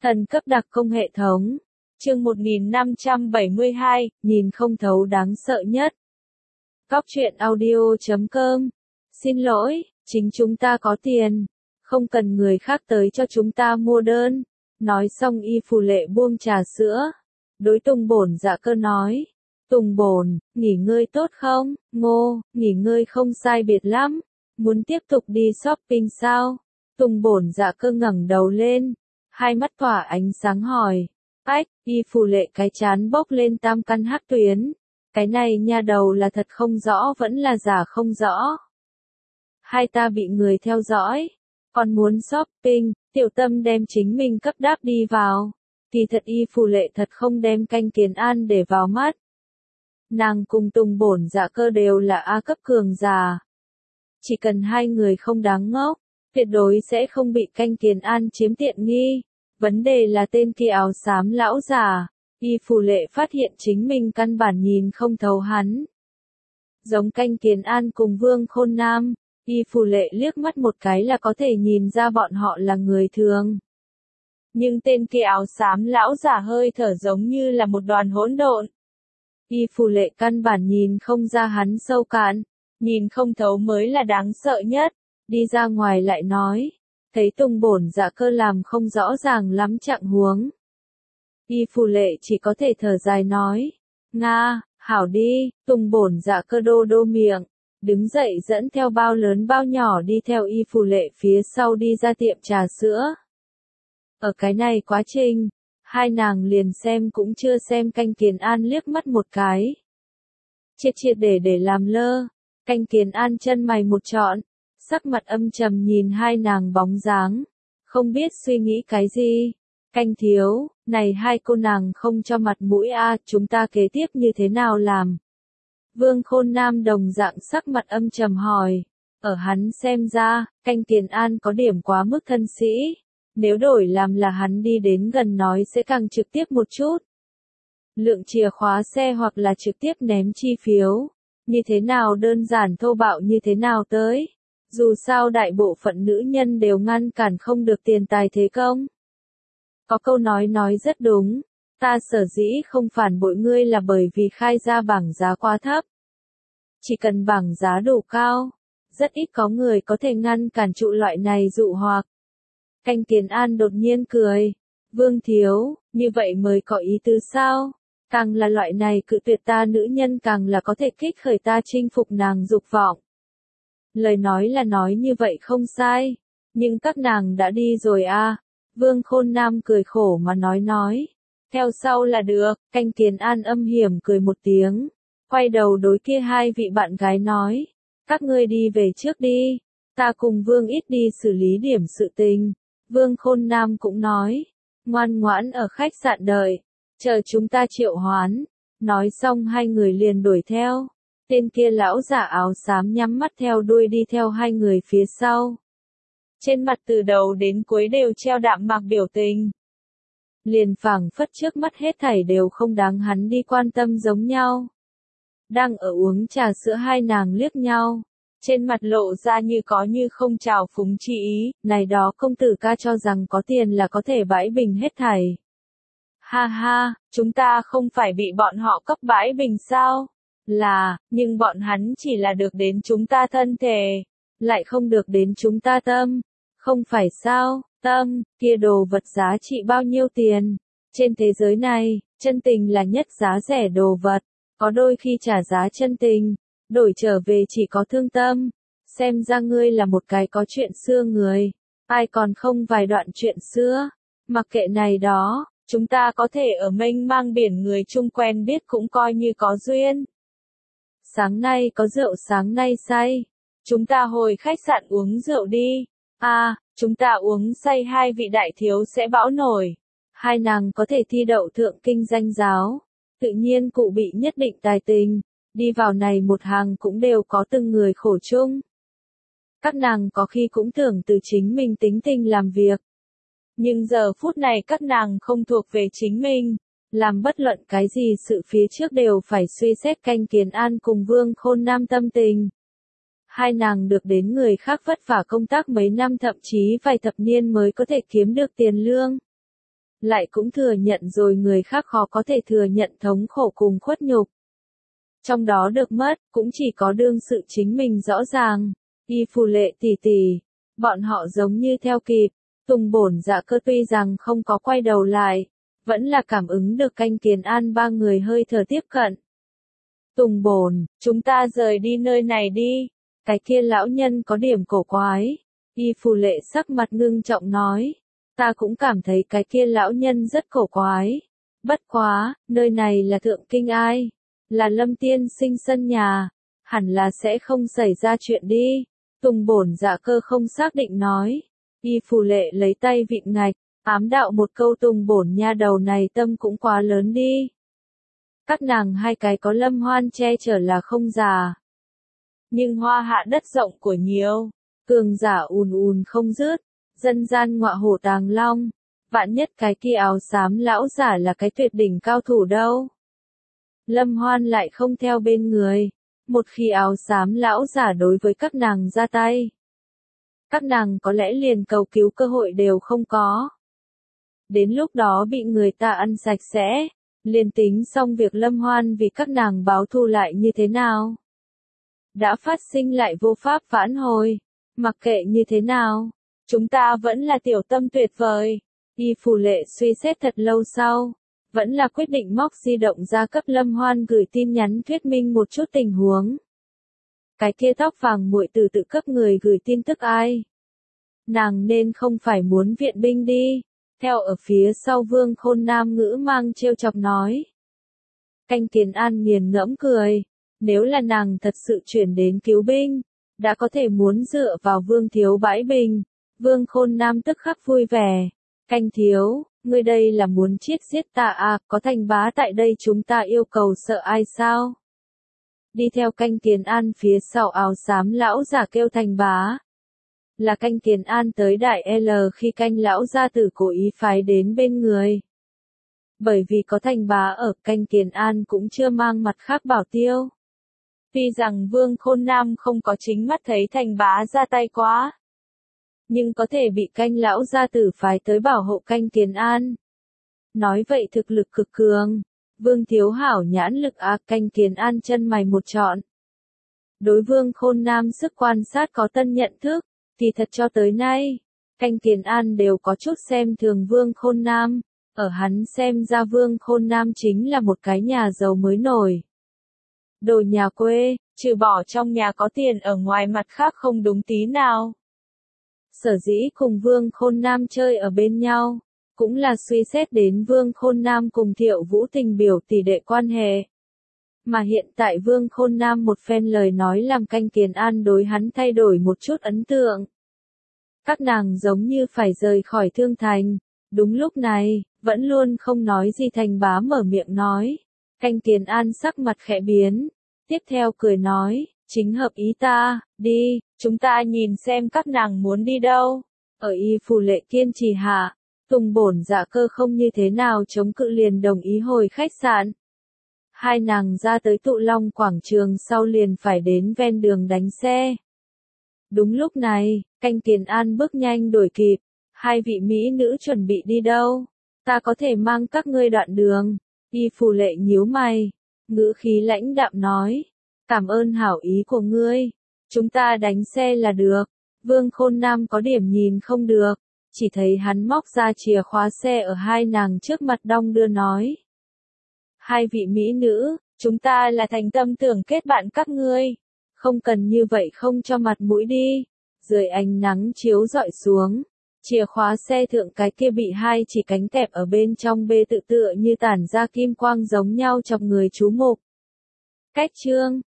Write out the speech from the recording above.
Thần cấp đặc công hệ thống. Chương 1572, nhìn không thấu đáng sợ nhất. Góc truyện audio.com. Xin lỗi, chính chúng ta có tiền. Không cần người khác tới cho chúng ta mua đơn. Nói xong Y Phù Lệ buông trà sữa. Đối Tùng Bổn Dạ Cơ nói. Tùng Bổn, nghỉ ngơi tốt không? Ngô, nghỉ ngơi không sai biệt lắm. Muốn tiếp tục đi shopping sao? Tùng Bổn Dạ Cơ ngẩng đầu lên. Hai mắt tỏa ánh sáng hỏi. Ách, Y Phù Lệ cái chán bốc lên tam căn hắc tuyến. Cái này nha đầu là thật không rõ vẫn là giả không rõ. Hai ta bị người theo dõi. Còn muốn shopping, Tiểu Tâm đem chính mình cấp đáp đi vào. Kỳ thật Y Phù Lệ thật không đem Canh Kiến An để vào mắt. Nàng cùng Tùng Bổn Dạ Cơ đều là A cấp cường giả. Chỉ cần hai người không đáng ngốc, tuyệt đối sẽ không bị Canh Kiến An chiếm tiện nghi. Vấn đề là tên kia áo xám lão già. Y Phù Lệ phát hiện chính mình căn bản nhìn không thấu hắn. Giống Canh Kiến An cùng Vương Khôn Nam, Y Phù Lệ liếc mắt một cái là có thể nhìn ra bọn họ là người thường. Nhưng tên kia áo xám lão già hơi thở giống như là một đoàn hỗn độn. Y Phù Lệ căn bản nhìn không ra hắn sâu cạn, nhìn không thấu mới là đáng sợ nhất. Đi ra ngoài lại nói, thấy Tùng Bổn Dạ Cơ làm không rõ ràng lắm trạng huống. Y Phù Lệ chỉ có thể thở dài nói, Nga, hảo đi. Tùng Bổn Dạ Cơ đô đô miệng, đứng dậy dẫn theo bao lớn bao nhỏ đi theo Y Phù Lệ phía sau đi ra tiệm trà sữa. Ở cái này quá trình, hai nàng liền xem cũng chưa xem Canh Kiến An liếc mắt một cái. Triệt triệt để làm lơ, Canh Kiến An chân mày một trọn, sắc mặt âm trầm nhìn hai nàng bóng dáng, không biết suy nghĩ cái gì. Canh thiếu, này hai cô nàng không cho mặt mũi a, chúng ta kế tiếp như thế nào làm? Vương Khôn Nam đồng dạng sắc mặt âm trầm hỏi. Ở hắn xem ra, Canh Kiến An có điểm quá mức thân sĩ. Nếu đổi làm là hắn đi đến gần nói sẽ càng trực tiếp một chút. Lượng chìa khóa xe hoặc là trực tiếp ném chi phiếu. Như thế nào đơn giản thô bạo như thế nào tới. Dù sao đại bộ phận nữ nhân đều ngăn cản không được tiền tài thế công. Có câu nói rất đúng. Ta sở dĩ không phản bội ngươi là bởi vì khai ra bảng giá quá thấp. Chỉ cần bảng giá đủ cao, rất ít có người có thể ngăn cản trụ loại này dụ hoặc. Canh Kiến An đột nhiên cười. Vương thiếu, như vậy mới có ý tứ sao? Càng là loại này cự tuyệt ta nữ nhân càng là có thể kích khởi ta chinh phục nàng dục vọng. Lời nói là nói như vậy không sai. Nhưng các nàng đã đi rồi a. Vương Khôn Nam cười khổ mà nói. Theo sau là được. Canh Kiến An âm hiểm cười một tiếng. Quay đầu đối kia hai vị bạn gái nói. Các ngươi đi về trước đi. Ta cùng Vương ít đi xử lý điểm sự tình. Vương Khôn Nam cũng nói. Ngoan ngoãn ở khách sạn đợi. Chờ chúng ta triệu hoán. Nói xong hai người liền đuổi theo. Tên kia lão giả áo xám nhắm mắt theo đuôi đi theo hai người phía sau. Trên mặt từ đầu đến cuối đều treo đạm mạc biểu tình. Liền phảng phất trước mắt hết thảy đều không đáng hắn đi quan tâm giống nhau. Đang ở uống trà sữa hai nàng liếc nhau. Trên mặt lộ ra như có như không trào phúng chi ý. Này đó công tử ca cho rằng có tiền là có thể bãi bình hết thảy. Ha ha, chúng ta không phải bị bọn họ cấp bãi bình sao? Là, nhưng bọn hắn chỉ là được đến chúng ta thân thể, lại không được đến chúng ta tâm. Không phải sao, tâm, kia đồ vật giá trị bao nhiêu tiền? Trên thế giới này, chân tình là nhất giá rẻ đồ vật. Có đôi khi trả giá chân tình, đổi trở về chỉ có thương tâm. Xem ra ngươi là một cái có chuyện xưa người. Ai còn không vài đoạn chuyện xưa? Mặc kệ này đó, chúng ta có thể ở mênh mang biển người chung quen biết cũng coi như có duyên. Sáng nay có rượu sáng nay say. Chúng ta hồi khách sạn uống rượu đi. Chúng ta uống say hai vị đại thiếu sẽ bão nổi. Hai nàng có thể thi đậu thượng kinh danh giáo. Tự nhiên cụ bị nhất định tài tình. Đi vào này một hàng cũng đều có từng người khổ chung. Các nàng có khi cũng tưởng từ chính mình tính tình làm việc. Nhưng giờ phút này các nàng không thuộc về chính mình. Làm bất luận cái gì sự phía trước đều phải suy xét Canh Kiến An cùng Vương Khôn Nam tâm tình. Hai nàng được đến người khác vất vả công tác mấy năm thậm chí vài thập niên mới có thể kiếm được tiền lương. lại cũng thừa nhận rồi người khác khó có thể thừa nhận thống khổ cùng khuất nhục. Trong đó được mất, cũng chỉ có đương sự chính mình rõ ràng. Y Phù Lệ tỷ tỷ, bọn họ giống như theo kịp, Tùng Bổn Dạ Cơ tuy rằng không có quay đầu lại, vẫn là cảm ứng được Canh Kiến An ba người hơi thở tiếp cận. Tùng Bổn, chúng ta rời đi nơi này đi. Cái kia lão nhân có điểm cổ quái. Y Phù Lệ sắc mặt ngưng trọng nói. Ta cũng cảm thấy cái kia lão nhân rất cổ quái. Bất quá, nơi này là thượng kinh ai? Là Lâm tiên sinh sân nhà. Hẳn là sẽ không xảy ra chuyện đi. Tùng Bổn Dạ Cơ không xác định nói. Y Phù Lệ lấy tay vịn ngạch, ám đạo một câu Tùng Bổn nha đầu này tâm cũng quá lớn đi. Các nàng hai cái có Lâm Hoan che chở là không già. Nhưng hoa hạ đất rộng của nhiều, cường giả ùn ùn không dứt, dân gian ngọa hổ tàng long, vạn nhất cái kia áo xám lão giả là cái tuyệt đỉnh cao thủ đâu. Lâm Hoan lại không theo bên người, một khi áo xám lão giả đối với các nàng ra tay. Các nàng có lẽ liền cầu cứu cơ hội đều không có. Đến lúc đó bị người ta ăn sạch sẽ, liền tính xong việc Lâm Hoan vì các nàng báo thù lại như thế nào. Đã phát sinh lại vô pháp vãn hồi, mặc kệ như thế nào, chúng ta vẫn là tiểu tâm tuyệt vời. Y Phù Lệ suy xét thật lâu sau, vẫn là quyết định móc di động ra cấp Lâm Hoan gửi tin nhắn thuyết minh một chút tình huống. Cái kia tóc vàng muội tử tự cấp người gửi tin tức ai? Nàng nên không phải muốn viện binh đi. Theo ở phía sau Vương Khôn Nam ngữ mang trêu chọc nói. Canh Kiến An nghiền ngẫm cười. Nếu là nàng thật sự chuyển đến cứu binh, đã có thể muốn dựa vào Vương Thiếu bãi bình. Vương Khôn Nam tức khắc vui vẻ. Canh Thiếu, ngươi đây là muốn chiết giết ta à, có Thành Bá tại đây chúng ta yêu cầu sợ ai sao? Đi theo Canh Kiến An phía sau áo xám lão giả kêu Thành Bá. Là Canh Kiến An tới Đại L khi Canh lão gia tử cố ý phái đến bên người. Bởi vì có Thành Bá ở, Canh Kiến An cũng chưa mang mặt khác bảo tiêu. Tuy rằng Vương Khôn Nam không có chính mắt thấy Thành Bá ra tay quá, nhưng có thể bị Canh lão gia tử phái tới bảo hộ Canh Kiến An. Nói vậy thực lực cực cường, Vương Thiếu hảo nhãn lực Canh Kiến An chân mày một trọn. Đối Vương Khôn Nam sức quan sát có tân nhận thức. Thì thật cho tới nay, Canh Kiến An đều có chút xem thường Vương Khôn Nam, ở hắn xem ra Vương Khôn Nam chính là một cái nhà giàu mới nổi. Đồ nhà quê, trừ bỏ trong nhà có tiền ở ngoài mặt khác không đúng tí nào. Sở dĩ cùng Vương Khôn Nam chơi ở bên nhau, cũng là suy xét đến Vương Khôn Nam cùng Thiệu Vũ Tình biểu tỷ đệ quan hệ. Mà hiện tại Vương Khôn Nam một phen lời nói làm Canh Kiến An đối hắn thay đổi một chút ấn tượng. Các nàng giống như phải rời khỏi Thương Thành. Đúng lúc này, vẫn luôn không nói gì Thành Bá mở miệng nói. Canh Kiến An sắc mặt khẽ biến. Tiếp theo cười nói, chính hợp ý ta, đi, chúng ta nhìn xem các nàng muốn đi đâu. Ở Y Phù Lệ kiên trì hạ, Tùng Bổn Dạ Cơ không như thế nào chống cự liền đồng ý hồi khách sạn. Hai nàng ra tới Tụ Long quảng trường sau liền phải đến ven đường đánh xe. Đúng lúc này, Canh Kiến An bước nhanh đuổi kịp. Hai vị mỹ nữ chuẩn bị đi đâu? Ta có thể mang các ngươi đoạn đường. Y Phù Lệ nhíu mày, ngữ khí lãnh đạm nói. Cảm ơn hảo ý của ngươi. Chúng ta đánh xe là được. Vương Khôn Nam có điểm nhìn không được. Chỉ thấy hắn móc ra chìa khóa xe ở hai nàng trước mặt đong đưa nói. Hai vị mỹ nữ, chúng ta là thành tâm tưởng kết bạn các ngươi. Không cần như vậy không cho mặt mũi đi. Dưới ánh nắng chiếu rọi xuống, chìa khóa xe thượng cái kia bị hai chỉ cánh kẹp ở bên trong bê tự tựa như tản ra kim quang giống nhau chọc người chú mục. Cách chương